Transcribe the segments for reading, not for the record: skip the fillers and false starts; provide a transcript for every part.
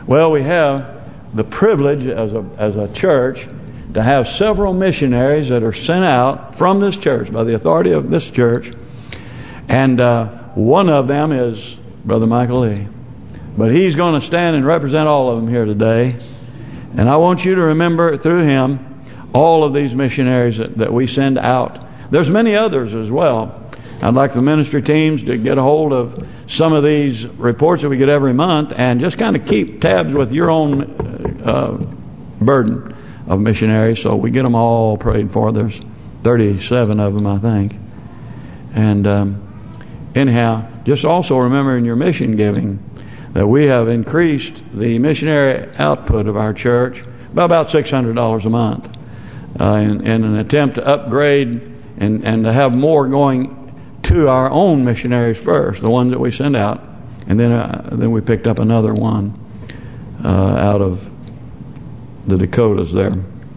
Well, we have the privilege as a church to have several missionaries that are sent out from this church by the authority of this church, and one of them is Brother Michael Lee. But he's going to stand and represent all of them here today, and I want you to remember through him all of these missionaries that we send out. There's many others as well. I'd like the ministry teams to get a hold of some of these reports that we get every month and just kind of keep tabs with your own burden of missionaries, so we get them all prayed for. There's 37 of them, I think. And anyhow, just also remember in your mission giving that we have increased the missionary output of our church by about $600 a month in an attempt to upgrade and to have more going to our own missionaries first, the ones that we send out, and then we picked up another one out of the Dakotas there,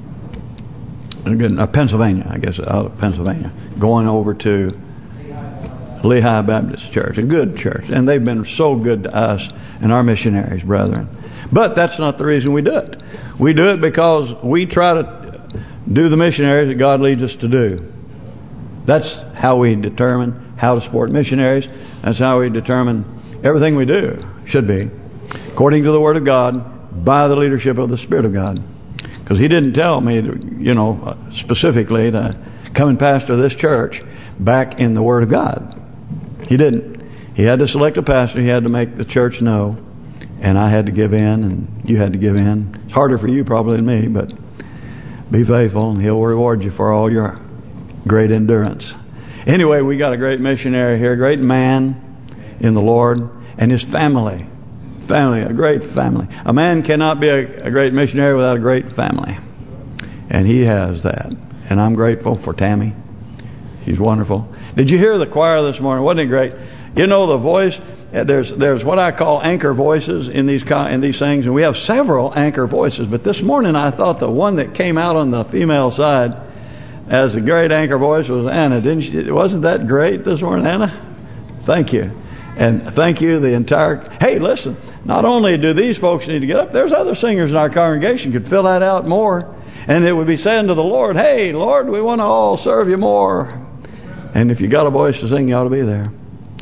Pennsylvania, I guess, out of Pennsylvania, going over to Lehigh Baptist Church, a good church, and they've been so good to us and our missionaries, brethren. But that's not the reason we do it. We do it because we try to do the missionaries that God leads us to do. That's how we determine how to support missionaries. That's how we determine everything we do should be according to the Word of God by the leadership of the Spirit of God. Because He didn't tell me, specifically to come and pastor this church back in the Word of God. He didn't. He had to select a pastor. He had to make the church know. And I had to give in, and you had to give in. It's harder for you probably than me, but be faithful, and He'll reward you for all your great endurance. Anyway, we got a great missionary here, a great man in the Lord, and his family. A great family. A man cannot be a great missionary without a great family. And he has that. And I'm grateful for Tammy. She's wonderful. Did you hear the choir this morning? Wasn't it great? You know the voice, there's what I call anchor voices in these things, and we have several anchor voices. But this morning I thought the one that came out on the female side as a great anchor voice was Anna. Wasn't that great this morning, Anna? Thank you. And thank you the entire... Hey, listen, not only do these folks need to get up, there's other singers in our congregation could fill that out more. And it would be saying to the Lord, hey, Lord, we want to all serve you more. And if you got a voice to sing, you ought to be there.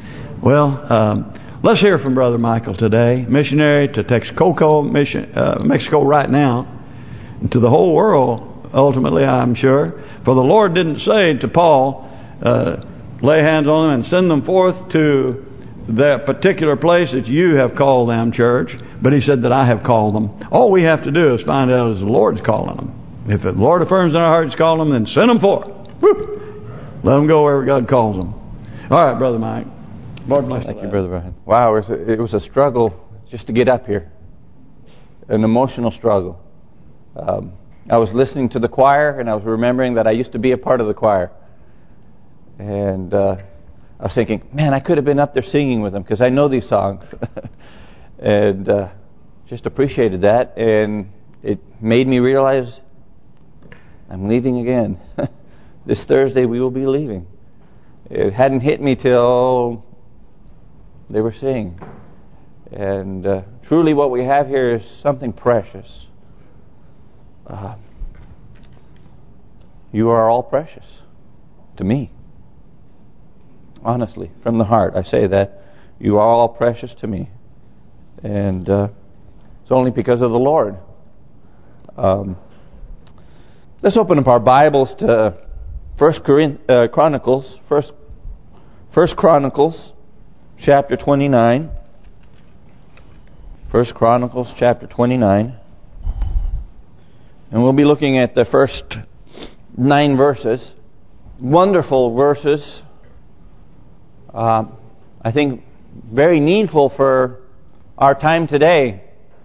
Well, let's hear from Brother Michael today, missionary to Texcoco, Mexico right now, and to the whole world, ultimately, I'm sure. For the Lord didn't say to Paul, lay hands on them and send them forth to that particular place that you have called them, church. But He said that I have called them. All we have to do is find out is the Lord's calling them. If the Lord affirms in our hearts calling them, then send them forth. Woo! Let them go wherever God calls them. All right, Brother Mike. Lord bless you. Thank you, Brother Brian. Wow, it was a struggle just to get up here. An emotional struggle. I was listening to the choir, and I was remembering that I used to be a part of the choir. And I was thinking, man, I could have been up there singing with them because I know these songs. And just appreciated that. And it made me realize I'm leaving again. This Thursday we will be leaving. It hadn't hit me till they were singing. And truly what we have here is something precious. You are all precious to me. Honestly, from the heart, I say that. You are all precious to me. And it's only because of the Lord. Let's open up our Bibles to First Chronicles chapter 29. First Chronicles chapter 29. And we'll be looking at the first 9 verses. Wonderful verses. I think very needful for our time today.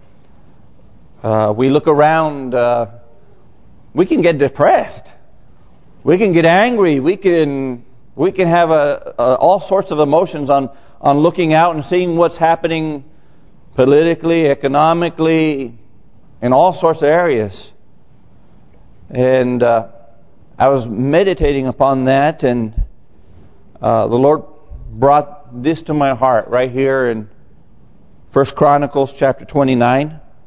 We look around, we can get depressed. We can get angry. We can have all sorts of emotions on looking out and seeing what's happening politically, economically, in all sorts of areas. And I was meditating upon that, and the Lord brought this to my heart right here in First Chronicles chapter 29.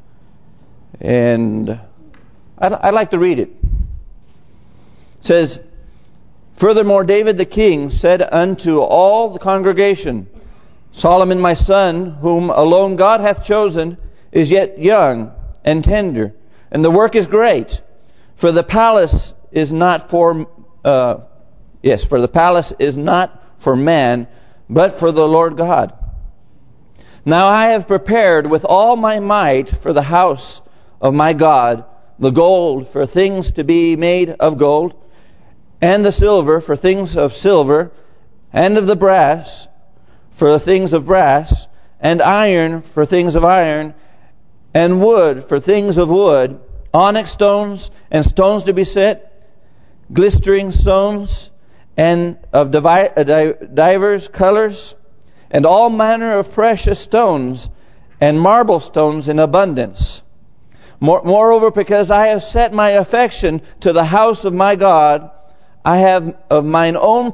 And I'd like to read it. It says, "Furthermore, David the king said unto all the congregation, Solomon my son, whom alone God hath chosen, is yet young and tender, and the work is great. For the palace is not for man, but for the Lord God. Now I have prepared with all my might for the house of my God the gold for things to be made of gold, and the silver for things of silver, and of the brass for things of brass, and iron for things of iron, and wood for things of wood, onyx stones and stones to be set, glistering stones, and of divers colors, and all manner of precious stones, and marble stones in abundance. Moreover, because I have set my affection to the house of my God, I have of mine own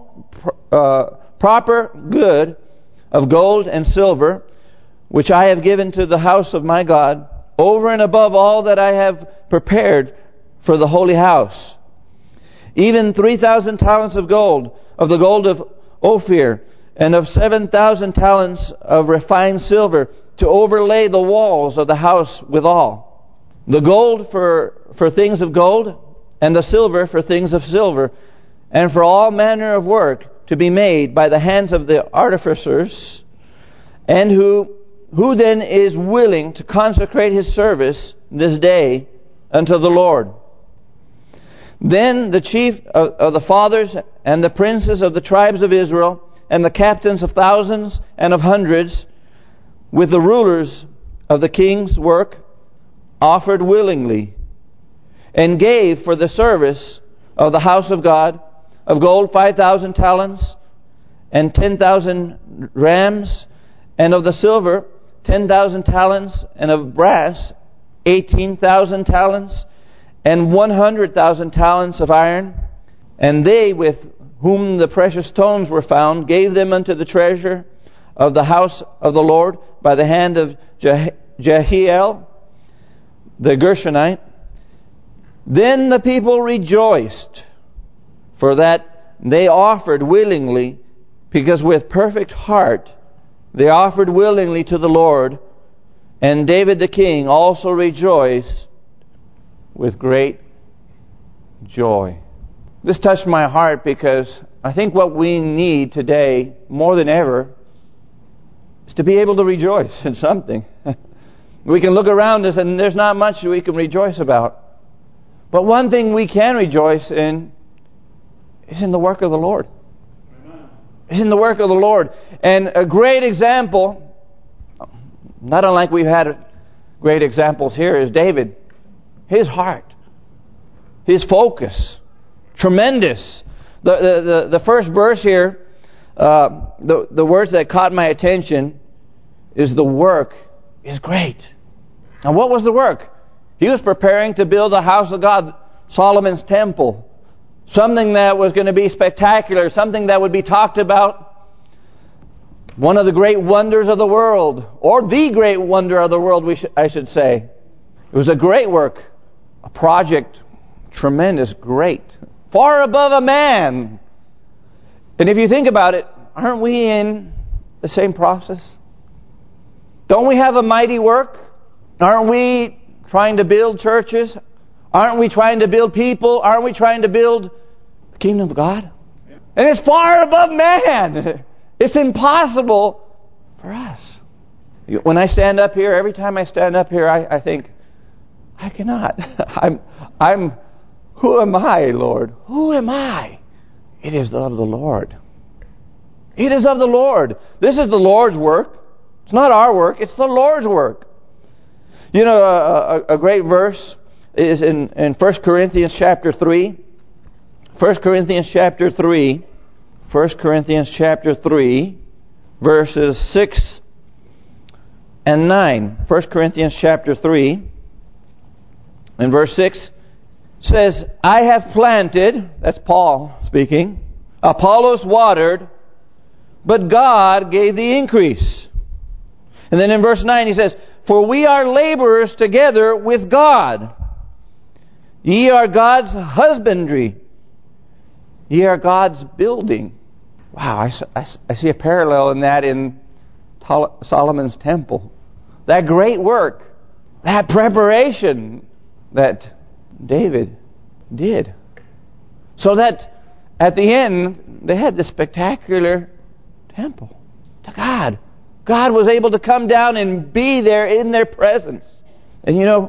proper good of gold and silver, which I have given to the house of my God, over and above all that I have prepared for the holy house. Even 3,000 talents of gold, of the gold of Ophir, and of 7,000 talents of refined silver, to overlay the walls of the house withal. The gold for things of gold, and the silver for things of silver, and for all manner of work to be made by the hands of the artificers, and who then is willing to consecrate his service this day unto the Lord. Then the chief of the fathers and the princes of the tribes of Israel, and the captains of thousands and of hundreds, with the rulers of the king's work, offered willingly, and gave for the service of the house of God of gold 5,000 talents, and 10,000 rams, and of the silver 10,000 talents, and of brass 18,000 talents, and 100,000 talents of iron. And they with whom the precious stones were found gave them unto the treasure of the house of the Lord by the hand of Jehiel the Gershonite. Then the people rejoiced, for that they offered willingly, because with perfect heart they offered willingly to the Lord. And David the king also rejoiced with great joy." This touched my heart, because I think what we need today more than ever is to be able to rejoice in something. We can look around us and there's not much we can rejoice about. But one thing we can rejoice in is in the work of the Lord. It's in the work of the Lord. And a great example, not unlike we've had great examples here, is David. His heart, his focus, tremendous. The first verse here, the words that caught my attention is the work is great. And what was the work? He was preparing to build the house of God, Solomon's temple. Something that was going to be spectacular, something that would be talked about. One of the great wonders of the world, or the great wonder of the world, I should say. It was a great work, a project, tremendous, great, far above a man. And if you think about it, aren't we in the same process? Don't we have a mighty work? Aren't we trying to build churches? Aren't we trying to build people? Aren't we trying to build the kingdom of God? And it's far above man. It's impossible for us. When I stand up here, every time I stand up here, I think, I cannot. Who am I, Lord? Who am I? It is of the Lord. It is of the Lord. This is the Lord's work. It's not our work. It's the Lord's work. You know, a great verse is in 1 Corinthians chapter 3. 1 Corinthians chapter 3. 1 Corinthians chapter 3, verses 6 and 9. 1 Corinthians chapter 3, and verse 6 says, "I have planted," that's Paul speaking, "Apollos watered, but God gave the increase." And then in verse 9 he says, For we are laborers together with God. Ye are God's husbandry. Ye are God's building. Wow, I see a parallel in that in Solomon's temple. That great work, that preparation that David did. So that at the end, they had this spectacular temple to God. God was able to come down and be there in their presence. And you know,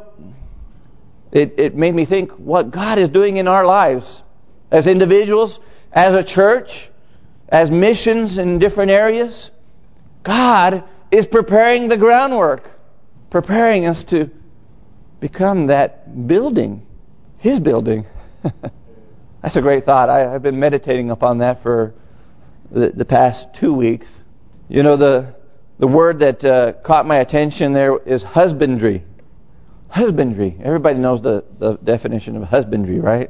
it made me think what God is doing in our lives as individuals, as a church, as missions in different areas. God is preparing the groundwork, preparing us to become that building, His building. That's a great thought. I've been meditating upon that for the past 2 weeks. You know, the word that caught my attention there is husbandry. Husbandry. Everybody knows the definition of husbandry, right?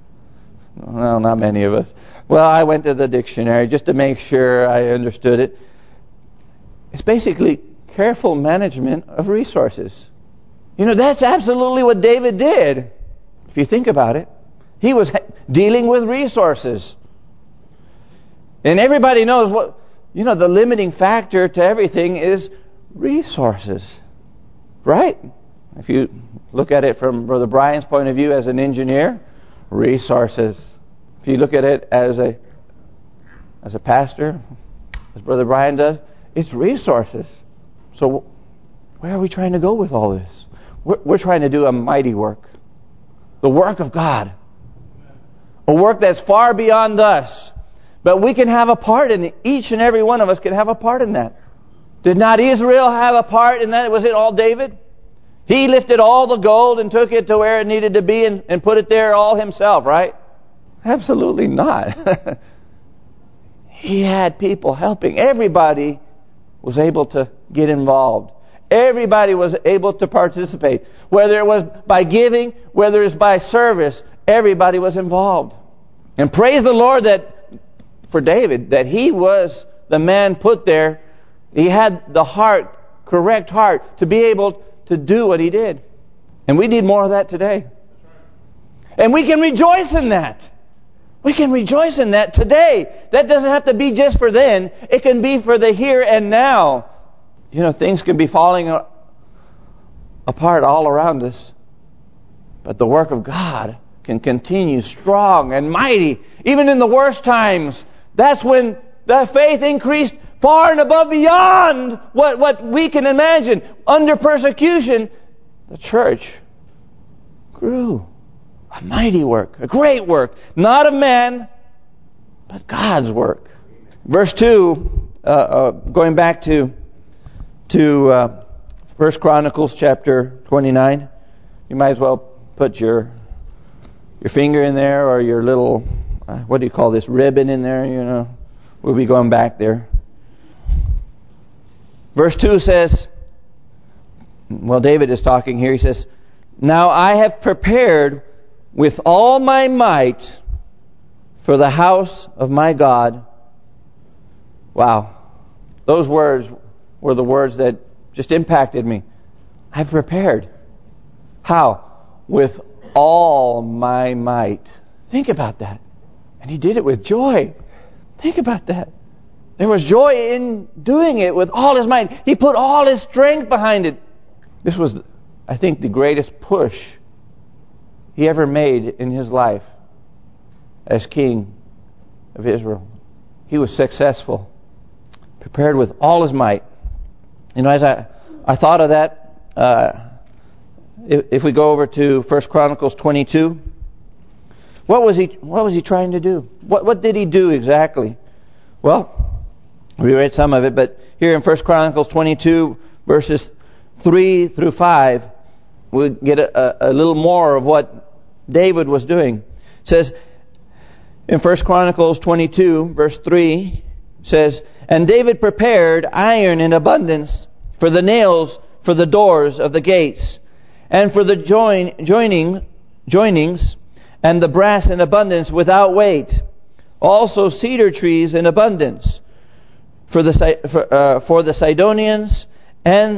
Well, not many of us. Well, I went to the dictionary just to make sure I understood it. It's basically careful management of resources. You know, that's absolutely what David did. If you think about it. He was dealing with resources. And everybody knows what, you know, the limiting factor to everything is resources. Right? If you look at it from Brother Brian's point of view as an engineer, resources. If you look at it as a pastor, as Brother Brian does, it's resources. So where are we trying to go with all this? We're trying to do a mighty work. The work of God. A work that's far beyond us. But we can have a part in it. Each and every one of us can have a part in that. Did not Israel have a part in that? Was it all David? He lifted all the gold and took it to where it needed to be and put it there all himself, right? Absolutely not. He had people helping. Everybody was able to get involved. Everybody was able to participate. Whether it was by giving, whether it's by service, everybody was involved. And praise the Lord that for David, that he was the man put there. He had the heart, correct heart, to be able to do what he did. And we need more of that today. And we can rejoice in that. We can rejoice in that today. That doesn't have to be just for then. It can be for the here and now. You know, things can be falling apart all around us. But the work of God can continue strong and mighty. Even in the worst times. That's when the faith increased far and above beyond what we can imagine. Under persecution, the church grew. A mighty work, a great work. Not of man, but God's work. Verse 2, going back to 1 Chronicles chapter 29. You might as well put your finger in there, or your little, what do you call this, ribbon in there, you know. We'll be going back there. Verse 2 says, well, David is talking here. He says, now I have prepared with all my might for the house of my God. Wow. Those words were the words that just impacted me. I've prepared. How? With all my might. Think about that. And he did it with joy. Think about that. There was joy in doing it with all his might. He put all his strength behind it. This was, I think, the greatest push he ever made in his life as king of Israel. He was successful. Prepared with all his might. You know, as I thought of that, if we go over to 1 Chronicles 22, what was he trying to do? What did he do exactly? Well, we read some of it, but here in 1 Chronicles 22, verses 3 through 5, we get a little more of what David was doing. It says in 1 Chronicles 22, verse 3, says, and David prepared iron in abundance for the nails for the doors of the gates, and for the joinings, and the brass in abundance without weight. Also cedar trees in abundance for the Sidonians, and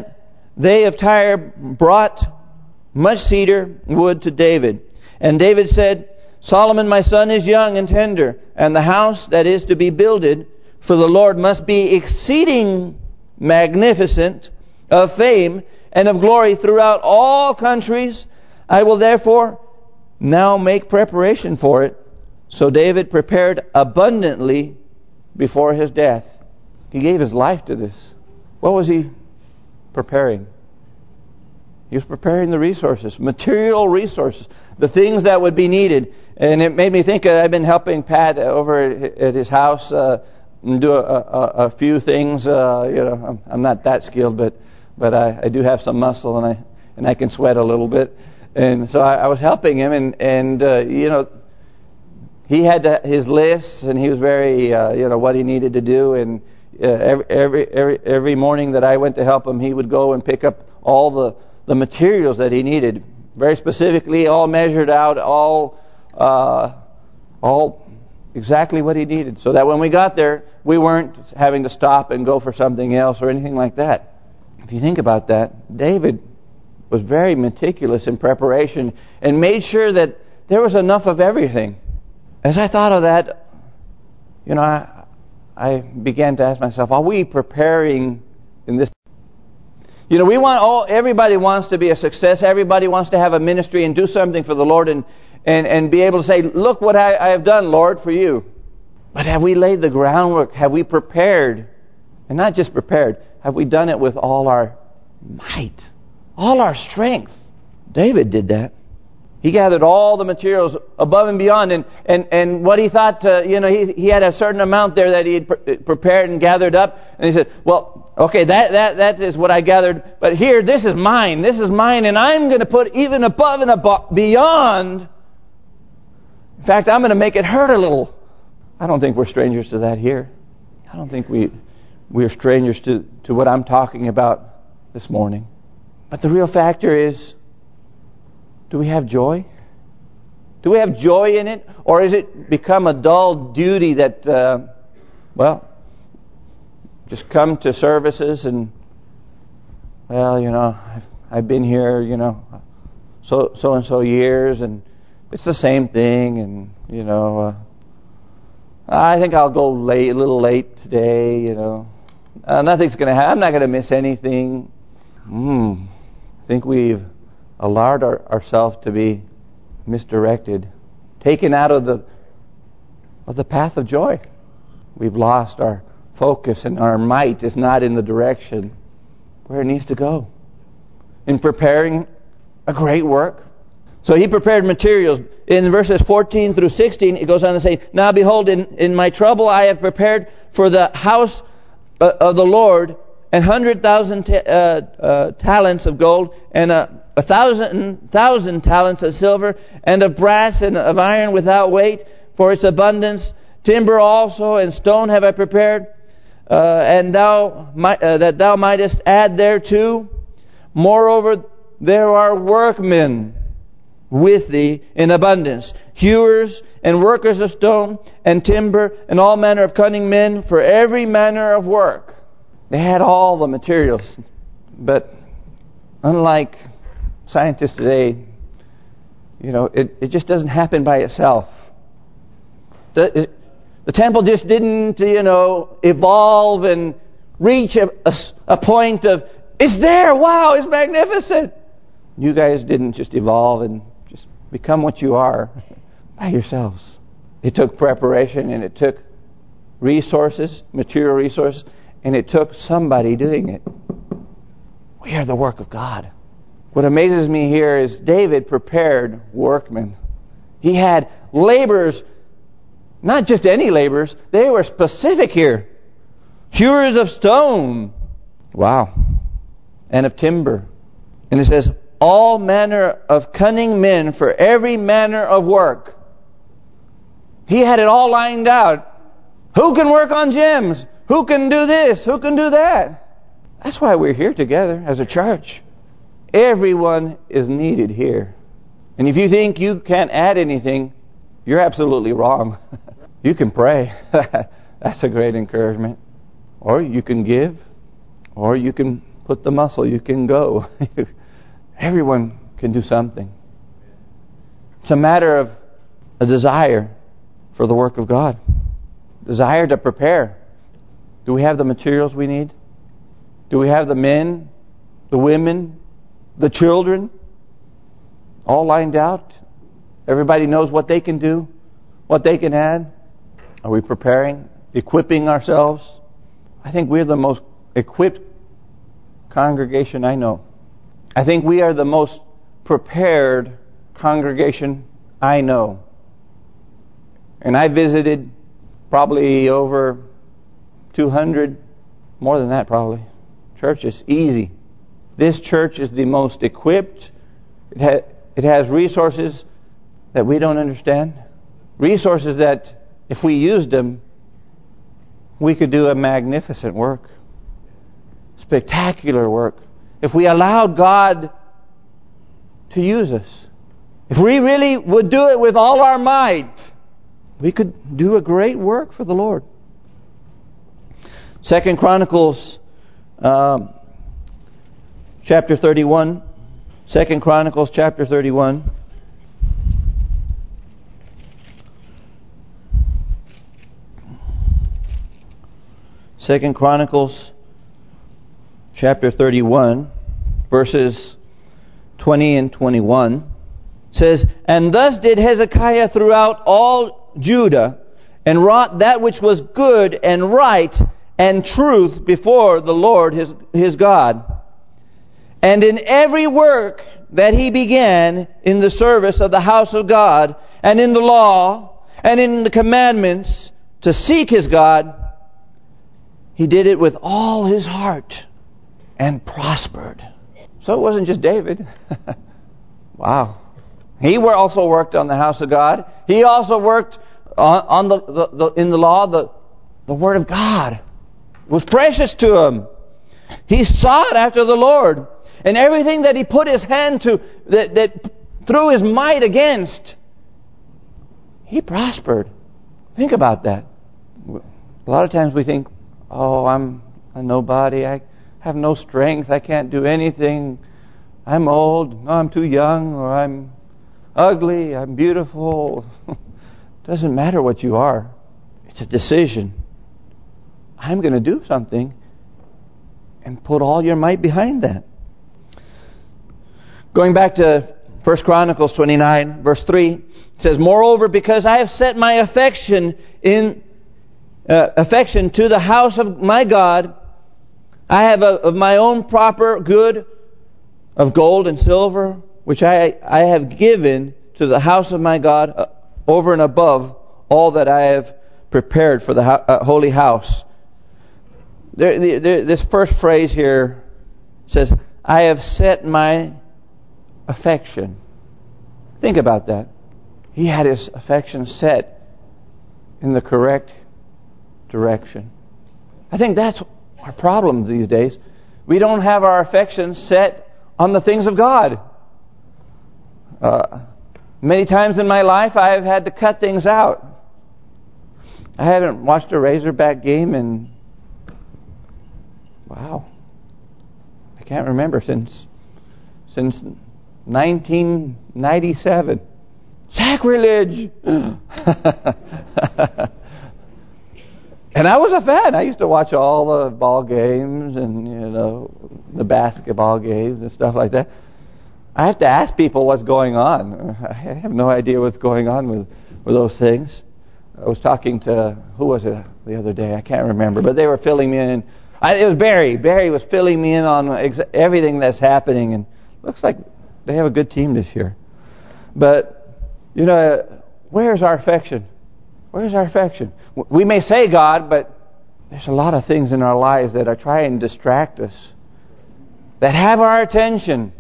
they of Tyre brought much cedar wood to David. And David said, Solomon my son is young and tender, and the house that is to be builded for the Lord must be exceeding magnificent, of fame and of glory throughout all countries. I will therefore now make preparation for it. So David prepared abundantly before his death. He gave his life to this. What was he preparing? He was preparing the resources, material resources, the things that would be needed. And it made me think, I've been helping Pat over at his house do a few things. I'm not that skilled, but I do have some muscle, and I can sweat a little bit. And so I was helping him, and he had his lists, and he was very what he needed to do. And every morning that I went to help him, he would go and pick up all the materials that he needed, very specifically, all measured out, all exactly what he needed, so that when we got there, we weren't having to stop and go for something else or anything like that. If you think about that, David was very meticulous in preparation and made sure that there was enough of everything. As I thought of that, I began to ask myself, are we preparing in this? Everybody wants to be a success. Everybody wants to have a ministry and do something for the Lord and be able to say, look what I have done, Lord, for you. But have we laid the groundwork? Have we prepared? And not just prepared. Have we done it with all our might? All our strength? David did that. He gathered all the materials above and beyond, and what he thought, he had a certain amount there that he had prepared and gathered up, and he said, well, okay, that is what I gathered, but here, this is mine, and I'm going to put even above and beyond. In fact, I'm going to make it hurt a little. I don't think we're strangers to that here. I don't think we're strangers to what I'm talking about this morning. But the real factor is, do we have joy? Do we have joy in it? Or has it become a dull duty that, just come to services and, I've been here, so and so years, and it's the same thing, and, I think I'll go a little late today, nothing's going to happen. I'm not going to miss anything. I think we've allowed ourselves to be misdirected, taken out of the path of joy. We've lost our focus, and our might is not in the direction where it needs to go in preparing a great work. So he prepared materials. In verses 14 through 16, it goes on to say, now behold, in my trouble I have prepared for the house of the Lord 100,000 talents of gold, and 1,000 talents of silver, and of brass and of iron without weight, for its abundance. Timber also and stone have I prepared, and that thou mightest add thereto. Moreover, there are workmen with thee in abundance, hewers and workers of stone and timber, and all manner of cunning men for every manner of work. They had all the materials, but unlike scientists today, it just doesn't happen by itself. The temple just didn't, evolve and reach a point of, it's there, wow, it's magnificent. You guys didn't just evolve and just become what you are by yourselves. It took preparation, and it took resources, material resources, and it took somebody doing it. We are the work of God. What amazes me here is David prepared workmen. He had laborers, not just any laborers, they were specific here. Hewers of stone. Wow. And of timber. And it says, all manner of cunning men for every manner of work. He had it all lined out. Who can work on gems? Who can do this? Who can do that? That's why we're here together as a church. Everyone is needed here. And if you think you can't add anything, you're absolutely wrong. You can pray. That's a great encouragement. Or you can give. Or you can put the muscle, you can go. Everyone can do something. It's a matter of a desire for the work of God. Desire to prepare. Do we have the materials we need? Do we have the men, the women, the children all lined out? Everybody knows what they can do, what they can add. Are we preparing, equipping ourselves? I think we're the most equipped congregation I know. I think we are the most prepared congregation I know. And I visited probably over 200, more than that probably, churches, easy. This church is the most equipped. It has resources that we don't understand. Resources that, if we used them, we could do a magnificent work. Spectacular work. If we allowed God to use us. If we really would do it with all our might, we could do a great work for the Lord. 2 Chronicles chapter 31. 2 Chronicles chapter 31. Second Chronicles chapter 31, verses 20 and 21 says, "And thus did Hezekiah throughout all Judah, and wrought that which was good and right and truth before the Lord his God. And in every work that he began in the service of the house of God, and in the law, and in the commandments, to seek his God, he did it with all his heart and prospered." So it wasn't just David. Wow. He also worked on the house of God. He also worked on in the law, the Word of God. It was precious to him. He sought after the Lord. And everything that he put his hand to, that threw his might against, he prospered. Think about that. A lot of times we think, oh, I'm a nobody. I have no strength. I can't do anything. I'm old. No, I'm too young. Or I'm ugly. I'm beautiful. Doesn't matter what you are. It's a decision. I'm going to do something, and put all your might behind that. Going back to 1 Chronicles 29, verse 3, it says, "Moreover, because I have set my affection to the house of my God, I have of my own proper good of gold and silver, which I have given to the house of my God over and above all that I have prepared for the holy house." This first phrase here says, "I have set my affection." Think about that. He had his affection set in the correct direction. I think that's our problem these days. We don't have our affection set on the things of God. Many times in my life I've had to cut things out. I haven't watched a Razorback game in, wow, I can't remember, since 1997. Sacrilege! And I was a fan. I used to watch all the ball games and, the basketball games and stuff like that. I have to ask people what's going on. I have no idea what's going on with those things. I was talking to, who was it the other day? I can't remember. But they were filling me in. It was Barry. Barry was filling me in on everything that's happening. And looks like they have a good team this year. But, where's our affection? Where's our affection? We may say God, but there's a lot of things in our lives that are trying to distract us, that have our attention.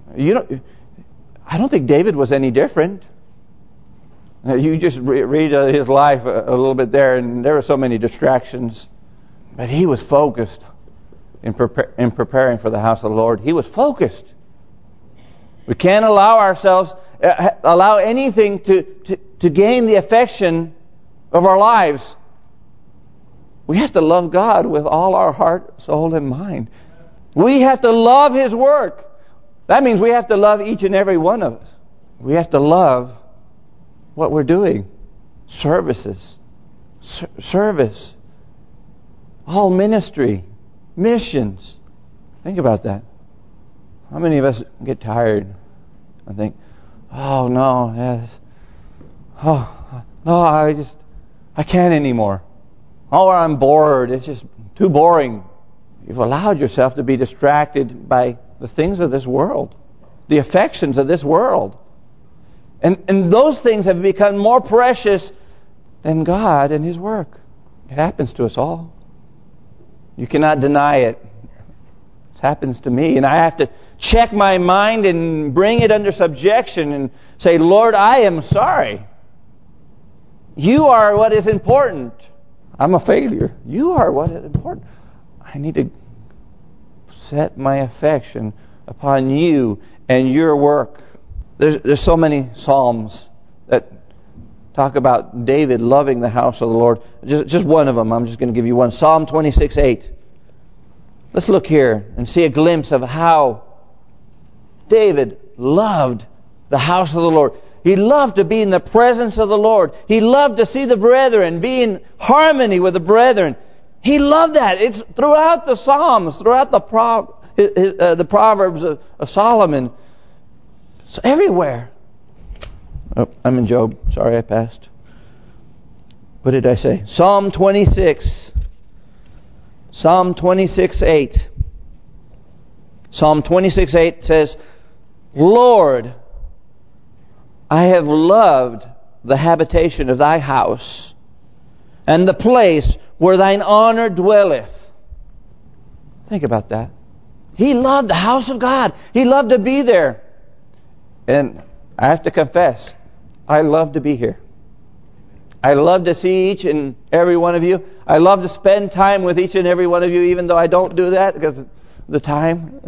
I don't think David was any different. You just read his life a little bit there, and there were so many distractions. But he was focused in preparing for the house of the Lord. He was focused. We can't allow anything to gain the affection of our lives. We have to love God with all our heart, soul, and mind. We have to love His work. That means we have to love each and every one of us. We have to love what we're doing. Services. Service. All ministry. Missions. Think about that. How many of us get tired and think, oh no, yes, oh no, I can't anymore. Oh, I'm bored. It's just too boring. You've allowed yourself to be distracted by the things of this world, the affections of this world. And those things have become more precious than God and His work. It happens to us all. You cannot deny it. It happens to me. And I have to check my mind and bring it under subjection and say, Lord, I am sorry. You are what is important. I'm a failure. You are what is important. I need to set my affection upon You and Your work. There's so many Psalms that talk about David loving the house of the Lord. Just one of them. I'm just going to give you one. Psalm 26:8. Let's look here and see a glimpse of how David loved the house of the Lord. He loved to be in the presence of the Lord. He loved to see the brethren, be in harmony with the brethren. He loved that. It's throughout the Psalms, throughout the Proverbs of Solomon. It's everywhere. Oh, I'm in Job. Sorry, I passed. What did I say? Psalm 26. Psalm 26:8. Psalm 26:8 says, Lord, I have loved the habitation of Thy house, and the place where Thine honor dwelleth. Think about that. He loved the house of God. He loved to be there. And I have to confess, I love to be here. I love to see each and every one of you. I love to spend time with each and every one of you, even though I don't do that because of the time.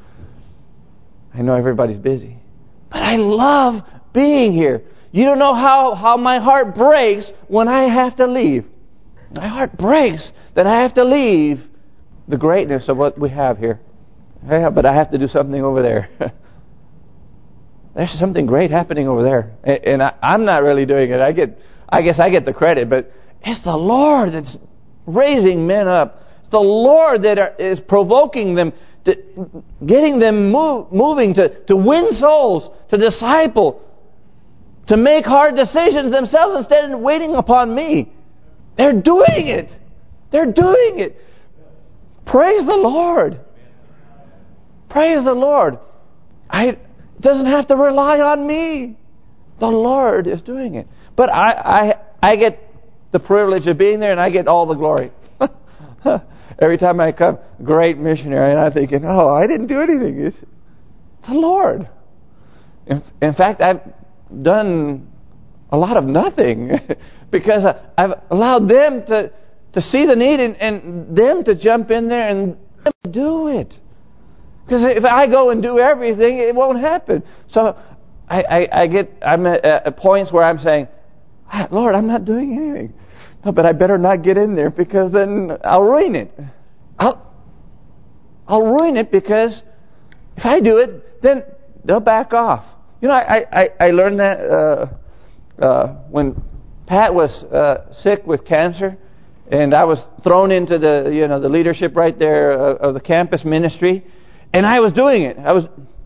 I know everybody's busy. But I love being here. You don't know how my heart breaks when I have to leave. My heart breaks that I have to leave the greatness of what we have here. Yeah, but I have to do something over there. There's something great happening over there. And I'm not really doing it. I guess I get the credit, but it's the Lord that's raising men up. It's the Lord that is provoking them, getting them moving to win souls, to disciple, to make hard decisions themselves instead of waiting upon me. They're doing it. They're doing it. Praise the Lord. Praise the Lord. It doesn't have to rely on me. The Lord is doing it. But I get the privilege of being there, and I get all the glory. Every time I come, great missionary, and I'm thinking, oh, I didn't do anything. It's the Lord. In fact, I've done a lot of nothing because I've allowed them to see the need and them to jump in there and do it. Because if I go and do everything, it won't happen. So I'm at points where I'm saying, Lord, I'm not doing anything. No, but I better not get in there because then I'll ruin it. I'll ruin it because if I do it, then they'll back off. You know, I learned that when Pat was sick with cancer, and I was thrown into the leadership right there of the campus ministry, and I was doing it. I was,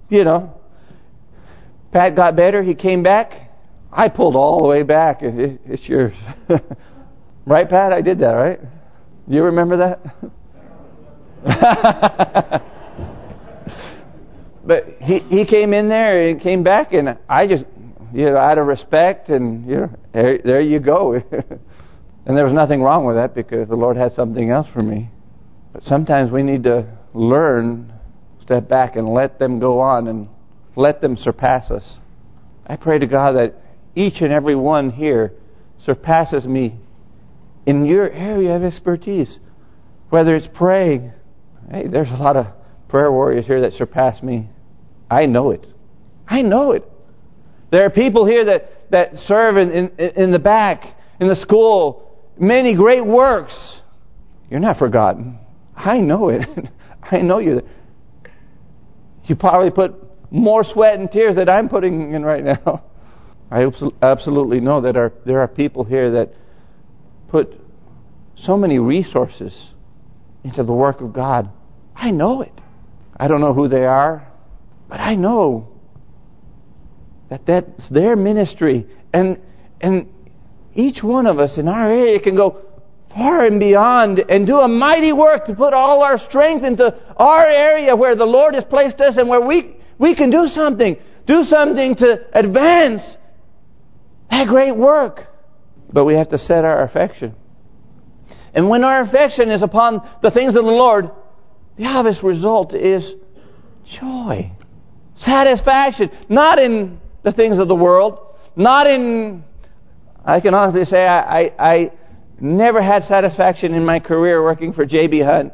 Pat got better. He came back. I pulled all the way back. It's yours. Right, Pat? I did that, right? Do you remember that? But he came in there and came back, and I just, out of respect, and there you go. And there was nothing wrong with that because the Lord had something else for me. But sometimes we need to learn, step back, and let them go on and let them surpass us. I pray to God that each and every one here surpasses me in your area of expertise. Whether it's praying. Hey, there's a lot of prayer warriors here that surpass me. I know it. I know it. There are people here that serve in the back, in the school. Many great works. You're not forgotten. I know it. I know you're there. You probably put more sweat and tears than I'm putting in right now. I absolutely know that there are people here that put so many resources into the work of God. I know it. I don't know who they are, but I know that that's their ministry. And each one of us in our area can go far and beyond and do a mighty work to put all our strength into our area where the Lord has placed us and where we can do something to advance that great work. But we have to set our affection. And when our affection is upon the things of the Lord, the obvious result is joy, satisfaction, not in the things of the world, not in... I can honestly say I never had satisfaction in my career working for J.B. Hunt.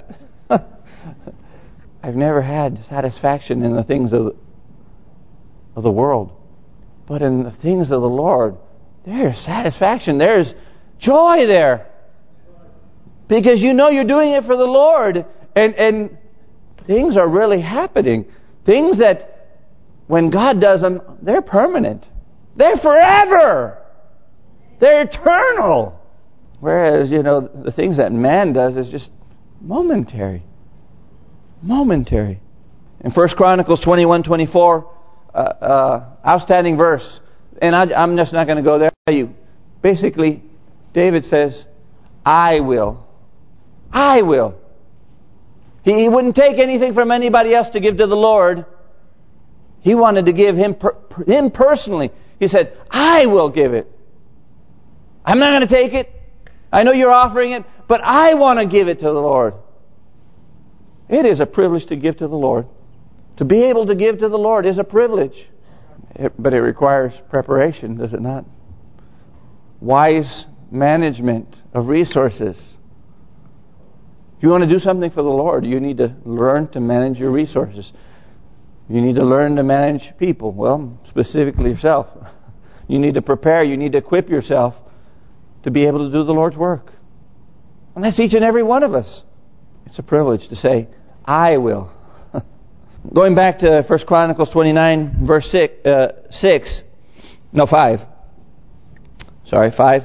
I've never had satisfaction in the things of the world. But in the things of the Lord, there's satisfaction. There's joy there. Because you know you're doing it for the Lord. And things are really happening. Things that, when God does them, they're permanent. They're forever. They're eternal. Whereas, the things that man does is just momentary. Momentary. In 1 Chronicles 21:24, outstanding verse. And I'm just not going to go there. Basically, David says, I will. I will. He wouldn't take anything from anybody else to give to the Lord. He wanted to give him personally. He said, I will give it. I'm not going to take it. I know you're offering it, but I want to give it to the Lord. It is a privilege to give to the Lord. To be able to give to the Lord is a privilege. But it requires preparation, does it not? Wise management of resources. If you want to do something for the Lord, you need to learn to manage your resources. You need to learn to manage people. Well, specifically yourself. You need to prepare. You need to equip yourself to be able to do the Lord's work. And that's each and every one of us. It's a privilege to say, I will. Going back to 1 Chronicles 29, verse 5. Sorry, 5.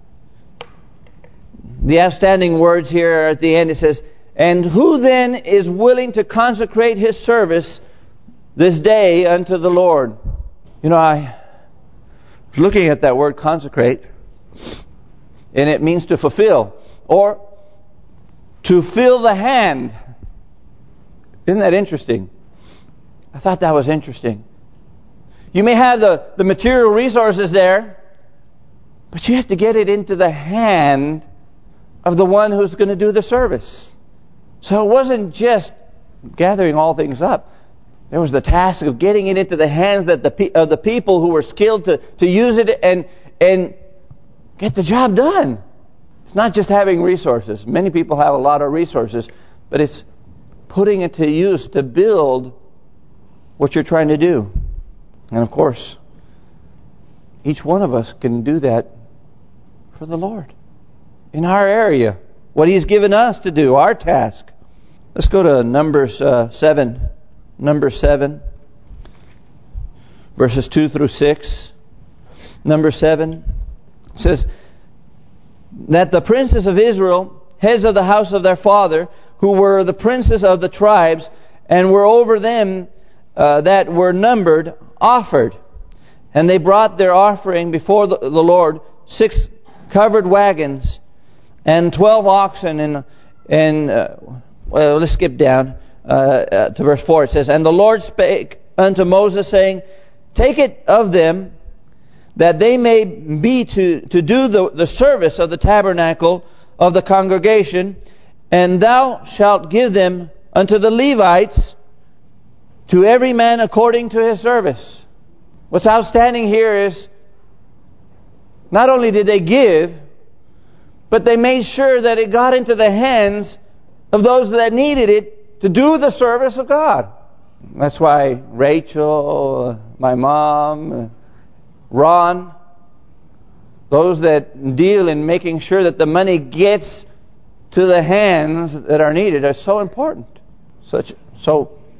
The outstanding words here at the end, it says, and who then is willing to consecrate his service this day unto the Lord? I was looking at that word consecrate, and it means to fulfill, or to fill the hand. Isn't that interesting? I thought that was interesting. You may have the material resources there, but you have to get it into the hand of the one who's going to do the service. So it wasn't just gathering all things up. There was the task of getting it into the hands of the people who were skilled to use it and get the job done. It's not just having resources. Many people have a lot of resources, but it's putting it to use to build what you're trying to do. And of course, each one of us can do that for the Lord. In our area, what He's given us to do, our task. Let's go to Numbers 7. Numbers 7, verses 2 through 6. Numbers 7 says that the princes of Israel, heads of the house of their father, who were the princes of the tribes, and were over them that were numbered, offered. And they brought their offering before the Lord, 6 covered wagons, and 12 oxen, well, let's skip down to verse 4. It says, and the Lord spake unto Moses, saying, take it of them, that they may be to do the service of the tabernacle of the congregation, and thou shalt give them unto the Levites, to every man according to his service. What's outstanding here is, not only did they give, but they made sure that it got into the hands of those that needed it to do the service of God. That's why Rachel, my mom, Ron, those that deal in making sure that the money gets to the hands that are needed are so important. So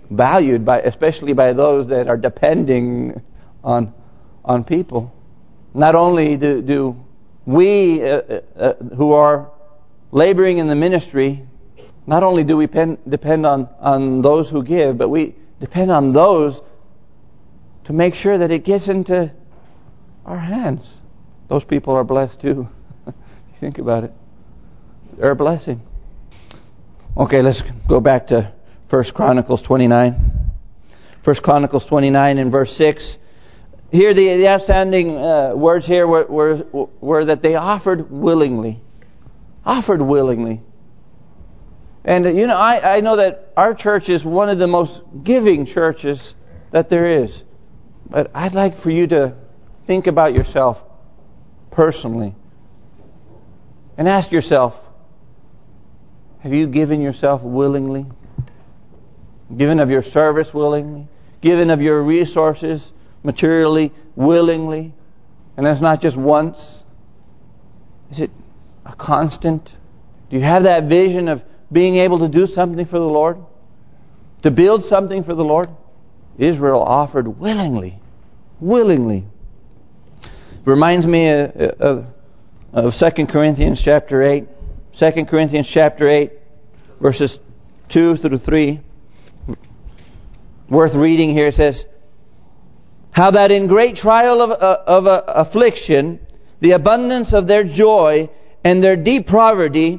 valued, especially by those that are depending on people. Not only do we who are laboring in the ministry, not only do we depend on those who give, but we depend on those to make sure that it gets into our hands. Those people are blessed too. You think about it. They're a blessing. Okay, let's go back to 1 Chronicles 29. 1 Chronicles 29 and verse 6. Here the outstanding words here were that they offered willingly. Offered willingly. And I know that our church is one of the most giving churches that there is. But I'd like for you to think about yourself personally. And ask yourself, have you given yourself willingly? Given of your service willingly? Given of your resources materially willingly? And that's not just once. Is it a constant? Do you have that vision of being able to do something for the Lord? To build something for the Lord? Israel offered willingly. Willingly. It reminds me of 2 Corinthians chapter 8. 2 Corinthians chapter 8, verses 2 through 3. Worth reading here. It says, how that in great trial of affliction, the abundance of their joy and their deep poverty,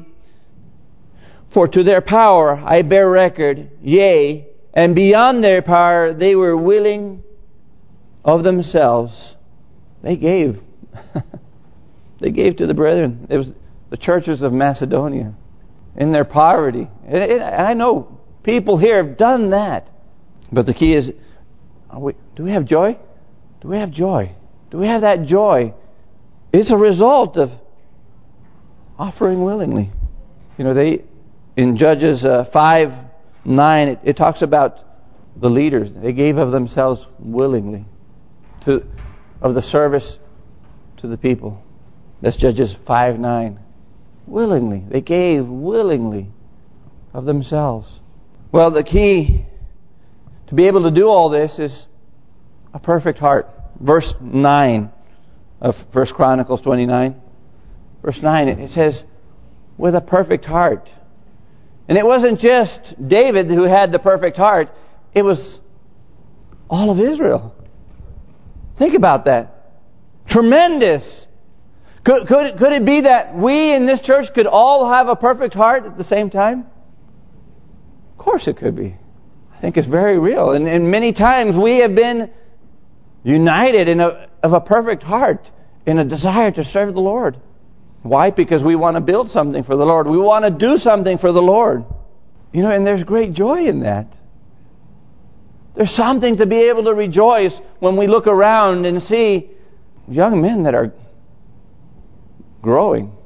for to their power I bear record, yea, and beyond their power they were willing of themselves. They gave. They gave to the brethren. It was the churches of Macedonia in their poverty. I know people here have done that. But the key is, do we have joy? Do we have joy? Do we have that joy? It's a result of offering willingly. In Judges 5:9, it talks about the leaders. They gave of themselves willingly of the service to the people. That's Judges 5:9. Willingly. They gave willingly of themselves. Well, the key to be able to do all this is a perfect heart. Verse 9 of 1 Chronicles 29. Verse 9, it says, with a perfect heart. And it wasn't just David who had the perfect heart. It was all of Israel. Think about that. Tremendous. Could it be that we in this church could all have a perfect heart at the same time? Of course it could be. I think it's very real. And many times we have been united of a perfect heart in a desire to serve the Lord. Why? Because we want to build something for the Lord. We want to do something for the Lord. And there's great joy in that. There's something to be able to rejoice when we look around and see young men that are growing,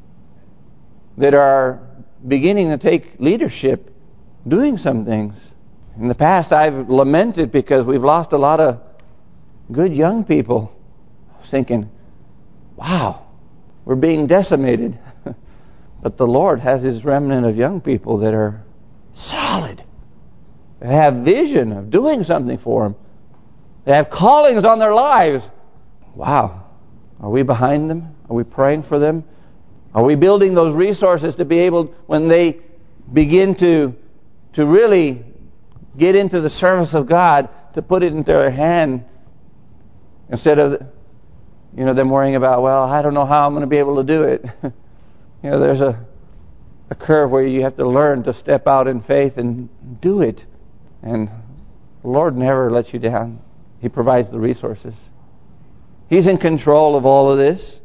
that are beginning to take leadership, doing some things. In the past, I've lamented because we've lost a lot of good young people. I was thinking, wow, we're being decimated. But the Lord has His remnant of young people that are solid, that have vision of doing something for Him. They have callings on their lives. Wow. Are we behind them? Are we praying for them? Are we building those resources to be able, when they begin to really get into the service of God, to put it into their hand instead of them worrying about, well, I don't know how I'm going to be able to do it. There's a curve where you have to learn to step out in faith and do it. And the Lord never lets you down. He provides the resources. He's in control of all of this.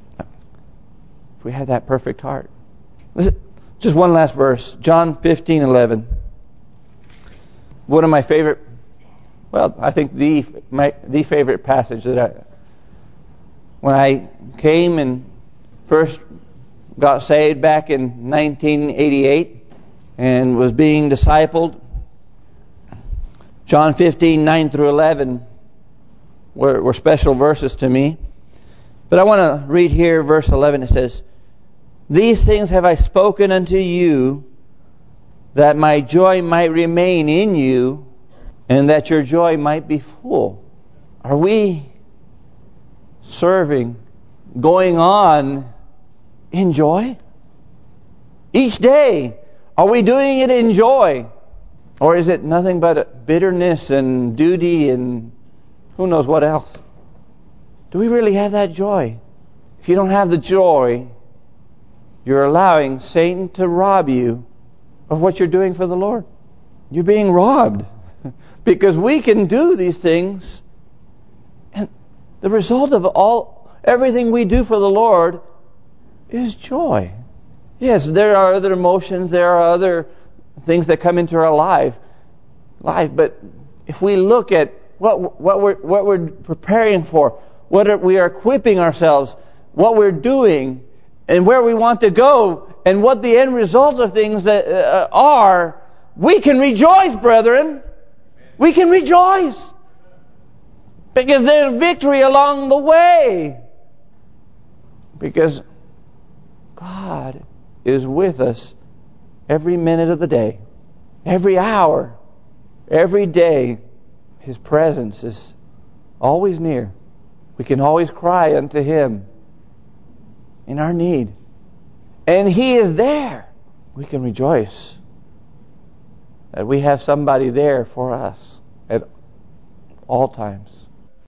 If we have that perfect heart. Just one last verse. John 15:11. One of my favorite, I think the favorite passage when I came and first got saved back in 1988 and was being discipled. John 15:9 through 11 were special verses to me. But I want to read here verse 11. It says, these things have I spoken unto you, that my joy might remain in you, and that your joy might be full. Are we serving, going on in joy? Each day, are we doing it in joy? Or is it nothing but bitterness and duty and who knows what else? Do we really have that joy? If you don't have the joy, you're allowing Satan to rob you of what you're doing for the Lord. You're being robbed. Because we can do these things, and the result of everything we do for the Lord is joy. Yes, there are other emotions, there are other things that come into our life, but if we look at what we're preparing for, we are equipping ourselves, what we're doing, and where we want to go, and what the end result of things are, we can rejoice, brethren. We can rejoice. Because there's victory along the way. Because God is with us every minute of the day. Every hour. Every day. His presence is always near. We can always cry unto Him in our need. And He is there. We can rejoice that we have somebody there for us at all times.